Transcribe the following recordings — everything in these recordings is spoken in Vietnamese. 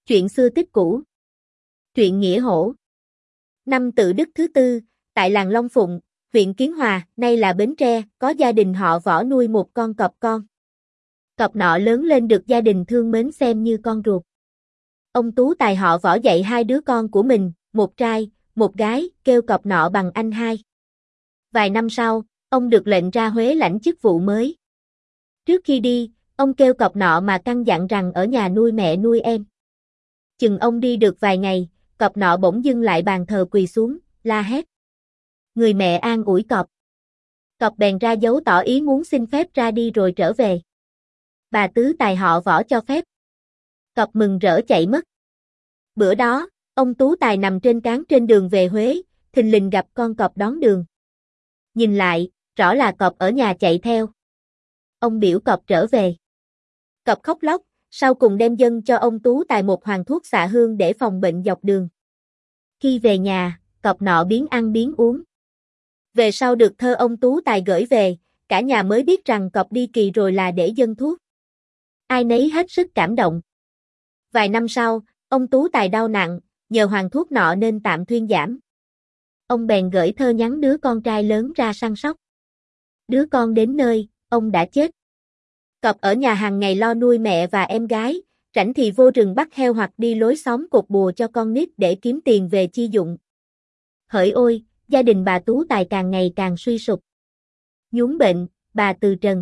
Chuyện xưa tích cũ. Truyện Nghĩa Hổ. Năm Tự Đức thứ tư, tại làng Long Phụng, huyện Kiến Hòa, nay là Bến Tre, có gia đình họ Võ nuôi một con cọp con. Cọp nọ lớn lên được gia đình thương mến xem như con ruột. Ông Tú Tài họ Võ dạy hai đứa con của mình, một trai, một gái, kêu cọp nọ bằng anh hai. Vài năm sau, ông được lệnh ra Huế lãnh chức vụ mới. Trước khi đi, ông kêu cọp nọ mà căn dặn rằng ở nhà nuôi mẹ nuôi em. Chừng ông đi được vài ngày, cọp nọ bỗng dưng lại bàn thờ quỳ xuống, la hét. Người mẹ an ủi cọp. Cọp bèn ra dấu tỏ ý muốn xin phép ra đi rồi trở về. Bà Tứ Tài họ Võ cho phép. Cọp mừng rỡ chạy mất. Bữa đó, ông Tú Tài nằm trên cáng trên đường về Huế, thình lình gặp con cọp đón đường. Nhìn lại, rõ là cọp ở nhà chạy theo. Ông biểu cọp trở về. Cọp khóc lóc, sau cùng đem dâng cho ông Tú Tài một hoàng thuốc xạ hương để phòng bệnh dọc đường. Khi về nhà, cọp nọ biến ăn biến uống. Về sau được thơ ông Tú Tài gửi về, cả nhà mới biết rằng cọp đi kỳ rồi là để dâng thuốc. Ai nấy hết sức cảm động. Vài năm sau, ông Tú Tài đau nặng, nhờ hoàng thuốc nọ nên tạm thuyên giảm. Ông bèn gửi thơ nhắn đứa con trai lớn ra săn sóc. Đứa con đến nơi, ông đã chết. Cọp ở nhà hàng ngày lo nuôi mẹ và em gái, rảnh thì vô rừng bắt heo hoặc đi lối xóm cột bùa cho con nít để kiếm tiền về chi dụng. Hỡi ôi, gia đình bà Tú Tài càng ngày càng suy sụp. Nhúng bệnh, bà từ trần.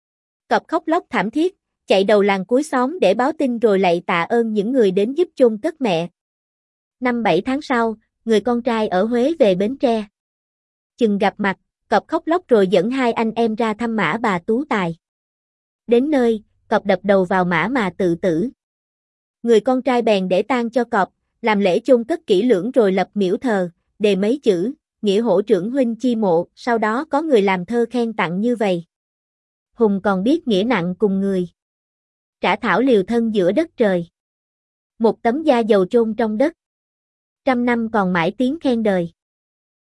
Cọp khóc lóc thảm thiết, chạy đầu làng cuối xóm để báo tin rồi lạy tạ ơn những người đến giúp chôn cất mẹ. Năm 7 tháng sau, người con trai ở Huế về Bến Tre. Chừng gặp mặt, cọp khóc lóc rồi dẫn hai anh em ra thăm mả bà Tú Tài. Đến nơi, cọp đập đầu vào mả mà tự tử. Người con trai bèn để tang cho cọp, làm lễ chôn cất kỹ lưỡng rồi lập miễu thờ, đề mấy chữ, Nghĩa Hổ trưởng huynh chi mộ, sau đó có người làm thơ khen tặng như vậy. Hùng còn biết nghĩa nặng cùng người. Trả thảo liều thân giữa đất trời. Một tấm da dầu chôn trong đất. 100 năm còn mãi tiếng khen đời.